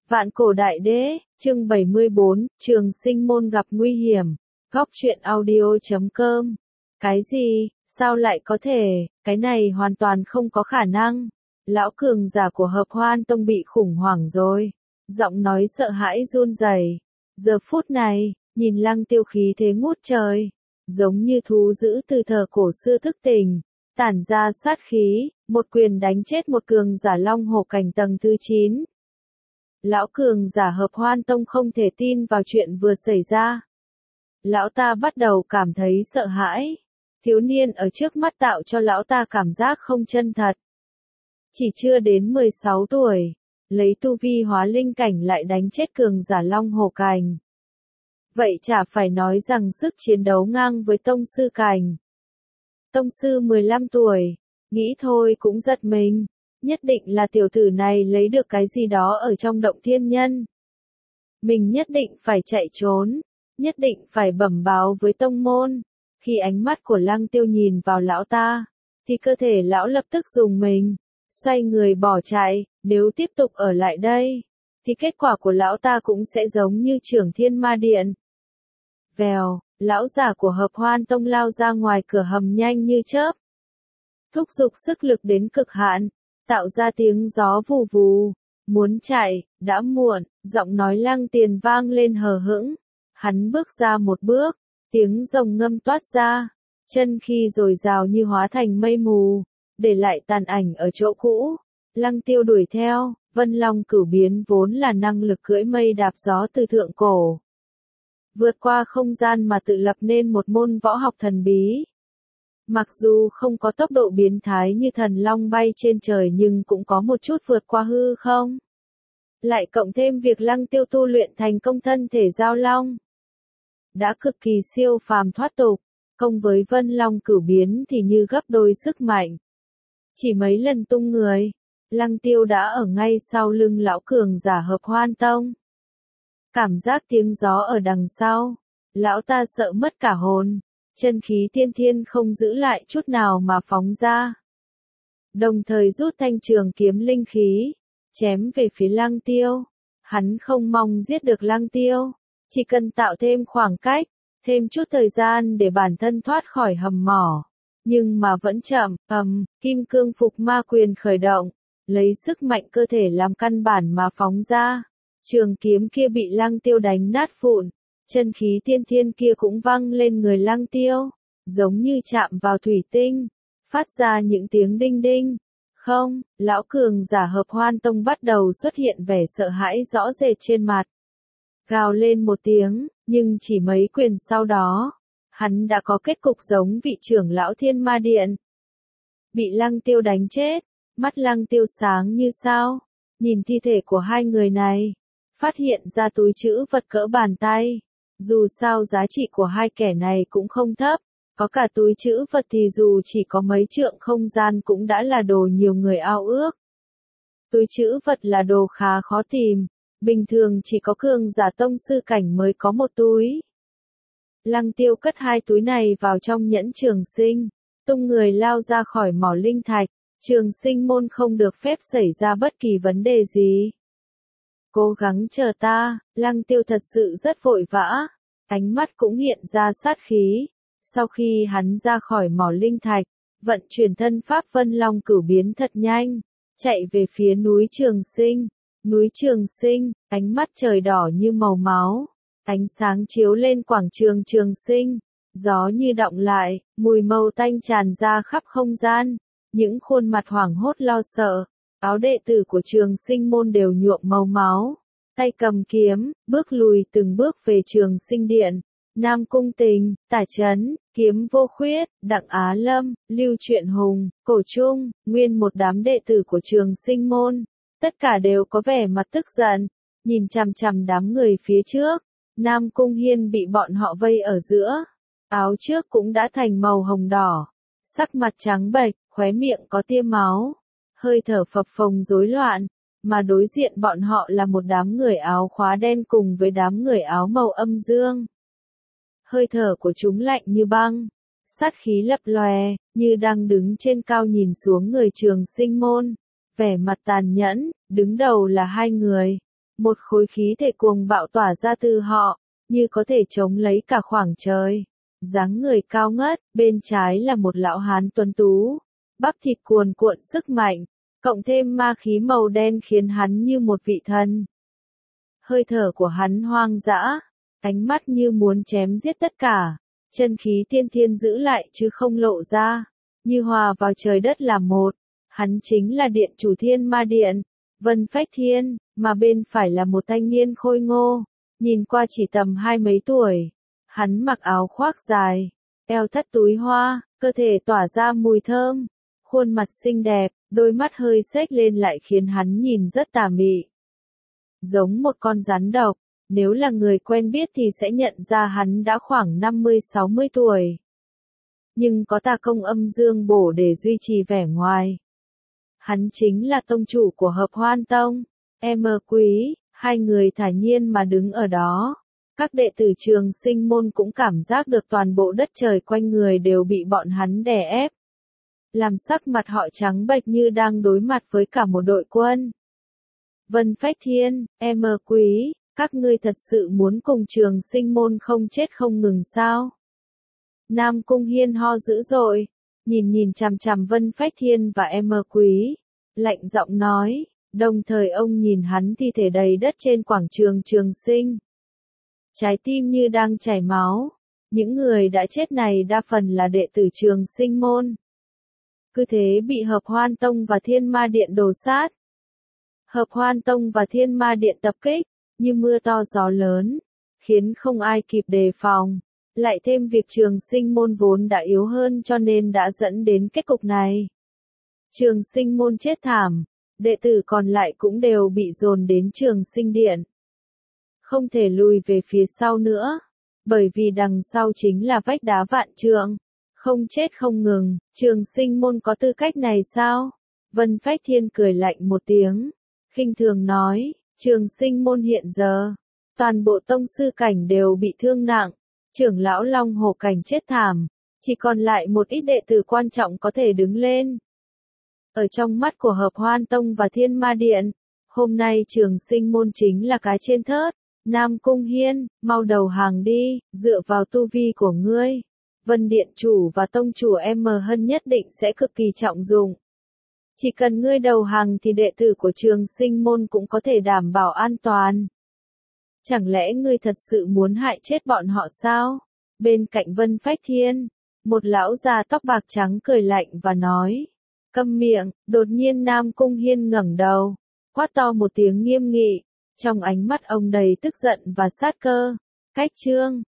Vạn cổ đại đế, chương 74, Trường Sinh môn gặp nguy hiểm. Góc truyện audio.com. Cái gì, sao lại có thể, cái này hoàn toàn không có khả năng. Lão cường giả của Hợp Hoan Tông bị khủng hoảng rồi. Giọng nói sợ hãi run rẩy. Giờ phút này, nhìn Lăng Tiêu khí thế ngút trời, giống như thú dữ từ thờ cổ xưa thức tỉnh, tản ra sát khí, một quyền đánh chết một cường giả long hổ cảnh tầng thứ 9. Lão cường giả Hợp Hoan Tông không thể tin vào chuyện vừa xảy ra. Lão ta bắt đầu cảm thấy sợ hãi. Thiếu niên ở trước mắt tạo cho lão ta cảm giác không chân thật. Chỉ chưa đến 16 tuổi, lấy tu vi hóa linh cảnh lại đánh chết cường giả long hổ cảnh. Vậy chả phải nói rằng sức chiến đấu ngang với tông sư cảnh. Tông sư 15 tuổi, nghĩ thôi cũng giật mình. Nhất định là tiểu tử này lấy được cái gì đó ở trong động thiên nhân. Mình nhất định phải chạy trốn, nhất định phải bẩm báo với tông môn. Khi ánh mắt của Lăng Tiêu nhìn vào lão ta, thì cơ thể lão lập tức rùng mình, xoay người bỏ chạy. Nếu tiếp tục ở lại đây, thì kết quả của lão ta cũng sẽ giống như Trưởng Thiên Ma Điện. Vèo, lão giả của Hợp Hoan Tông lao ra ngoài cửa hầm nhanh như chớp, thúc giục sức lực đến cực hạn, tạo ra tiếng gió vù vù. Muốn chạy, đã muộn, giọng nói Lăng Tiền vang lên hờ hững. Hắn bước ra một bước, tiếng rồng ngâm toát ra, chân khí dồi dào như hóa thành mây mù, để lại tàn ảnh ở chỗ cũ. Lăng Tiêu đuổi theo, Vân Long Cửu Biến vốn là năng lực cưỡi mây đạp gió từ thượng cổ, vượt qua không gian mà tự lập nên một môn võ học thần bí. Mặc dù không có tốc độ biến thái như thần long bay trên trời nhưng cũng có một chút vượt qua hư không. Lại cộng thêm việc Lăng Tiêu tu luyện thành công thân thể giao long, đã cực kỳ siêu phàm thoát tục, công với Vân Long Cửu Biến thì như gấp đôi sức mạnh. Chỉ mấy lần tung người, Lăng Tiêu đã ở ngay sau lưng lão cường giả Hợp Hoan Tông. Cảm giác tiếng gió ở đằng sau, lão ta sợ mất cả hồn. Chân khí tiên thiên không giữ lại chút nào mà phóng ra. Đồng thời rút thanh trường kiếm linh khí, chém về phía Lăng Tiêu. Hắn không mong giết được Lăng Tiêu, chỉ cần tạo thêm khoảng cách, thêm chút thời gian để bản thân thoát khỏi hầm mỏ. Nhưng mà vẫn chậm, kim cương phục ma quyền khởi động, lấy sức mạnh cơ thể làm căn bản mà phóng ra. Trường kiếm kia bị Lăng Tiêu đánh nát vụn. Chân khí tiên thiên kia cũng văng lên người Lăng Tiêu, giống như chạm vào thủy tinh, phát ra những tiếng đinh đinh. Không, lão cường giả Hợp Hoan Tông bắt đầu xuất hiện vẻ sợ hãi rõ rệt trên mặt. Gào lên một tiếng, nhưng chỉ mấy quyền sau đó, hắn đã có kết cục giống vị trưởng lão Thiên Ma Điện. Bị Lăng Tiêu đánh chết, mắt Lăng Tiêu sáng như sao, nhìn thi thể của hai người này, phát hiện ra túi trữ vật cỡ bàn tay. Dù sao giá trị của hai kẻ này cũng không thấp, có cả túi trữ vật thì dù chỉ có mấy trượng không gian cũng đã là đồ nhiều người ao ước. Túi trữ vật là đồ khá khó tìm, bình thường chỉ có cường giả tông sư cảnh mới có một túi. Lăng Tiêu cất hai túi này vào trong nhẫn trường sinh, tung người lao ra khỏi mỏ linh thạch. Trường sinh môn không được phép xảy ra bất kỳ vấn đề gì. Cố gắng chờ ta, Lăng Tiêu thật sự rất vội vã, ánh mắt cũng hiện ra sát khí. Sau khi hắn ra khỏi mỏ linh thạch, vận chuyển thân pháp Vân Long Cửu Biến thật nhanh, chạy về phía núi Trường Sinh. Núi Trường Sinh, ánh mắt trời đỏ như màu máu, ánh sáng chiếu lên quảng trường Trường Sinh, gió như đọng lại, mùi màu tanh tràn ra khắp không gian, những khuôn mặt hoảng hốt lo sợ. Áo đệ tử của Trường Sinh môn đều nhuộm màu máu, tay cầm kiếm, bước lùi từng bước về Trường Sinh điện. Nam Cung Tình, Tả Chấn, Kiếm Vô Khuyết, Đặng Á Lâm, Lưu Truyện Hùng, Cổ Trung, nguyên một đám đệ tử của Trường Sinh môn, tất cả đều có vẻ mặt tức giận, nhìn chằm chằm đám người phía trước. Nam Cung Hiên bị bọn họ vây ở giữa, áo trước cũng đã thành màu hồng đỏ, sắc mặt trắng bệch, khóe miệng có tia máu, hơi thở phập phồng rối loạn, mà đối diện bọn họ là một đám người áo khóa đen cùng với đám người áo màu âm dương. Hơi thở của chúng lạnh như băng, sát khí lập lòe, như đang đứng trên cao nhìn xuống người Trường Sinh môn, vẻ mặt tàn nhẫn. Đứng đầu là hai người, Một khối khí thể cuồng bạo tỏa ra từ họ, như có thể chống lấy cả khoảng trời. Dáng người cao ngất, bên trái là một lão hán tuấn tú, bắp thịt cuồn cuộn sức mạnh, cộng thêm ma khí màu đen khiến hắn như một vị thần. Hơi thở của hắn hoang dã, ánh mắt như muốn chém giết tất cả, chân khí tiên thiên giữ lại chứ không lộ ra, như hòa vào trời đất là một. Hắn chính là điện chủ Thiên Ma Điện, Vân Phách Thiên, mà bên phải là một thanh niên khôi ngô, nhìn qua chỉ tầm 20 tuổi. Hắn mặc áo khoác dài, eo thắt túi hoa, cơ thể tỏa ra mùi thơm, khuôn mặt xinh đẹp, đôi mắt hơi xếch lên lại khiến hắn nhìn rất tà mị. Giống một con rắn độc, nếu là người quen biết thì sẽ nhận ra hắn đã khoảng 50-60 tuổi. Nhưng có tà công âm dương bổ để duy trì vẻ ngoài. Hắn chính là tông chủ của Hợp Hoan Tông, Quý, hai người thản nhiên mà đứng ở đó. Các đệ tử Trường Sinh môn cũng cảm giác được toàn bộ đất trời quanh người đều bị bọn hắn đè ép. Làm sắc mặt họ trắng bệch như đang đối mặt với cả một đội quân. Vân Phách Thiên, Quý, các ngươi thật sự muốn cùng Trường Sinh môn không chết không ngừng sao? Nam Cung Hiên ho dữ dội, nhìn chằm chằm Vân Phách Thiên và Quý, lạnh giọng nói, đồng thời ông nhìn hắn thi thể đầy đất trên quảng trường Trường Sinh. Trái tim như đang chảy máu, những người đã chết này đa phần là đệ tử Trường Sinh môn. Cứ thế bị Hợp Hoan Tông và Thiên Ma Điện đồ sát. Hợp Hoan Tông và Thiên Ma Điện tập kích, như mưa to gió lớn, khiến không ai kịp đề phòng. Lại thêm việc Trường Sinh môn vốn đã yếu hơn cho nên đã dẫn đến kết cục này. Trường Sinh môn chết thảm, đệ tử còn lại cũng đều bị dồn đến Trường Sinh Điện. Không thể lùi về phía sau nữa, bởi vì đằng sau chính là vách đá vạn trượng. Không chết không ngừng, Trường Sinh môn có tư cách này sao? Vân Phách Thiên cười lạnh một tiếng, khinh thường nói, Trường Sinh môn hiện giờ, toàn bộ tông sư cảnh đều bị thương nặng, trưởng lão Long Hổ cảnh chết thảm, chỉ còn lại một ít đệ tử quan trọng có thể đứng lên. Ở trong mắt của Hợp Hoan Tông và Thiên Ma Điện, hôm nay Trường Sinh môn chính là cái trên thớt. Nam Cung Hiên, mau đầu hàng đi, dựa vào tu vi của ngươi. Vân Điện chủ và tông chủ Hân nhất định sẽ cực kỳ trọng dụng. Chỉ cần ngươi đầu hàng thì đệ tử của Trường Sinh môn cũng có thể đảm bảo an toàn. Chẳng lẽ ngươi thật sự muốn hại chết bọn họ sao? Bên cạnh Vân Phách Thiên, một lão già tóc bạc trắng cười lạnh và nói, câm miệng. Đột nhiên Nam Cung Hiên ngẩng đầu, quát to một tiếng nghiêm nghị, trong ánh mắt ông đầy tức giận và sát cơ. Cách chương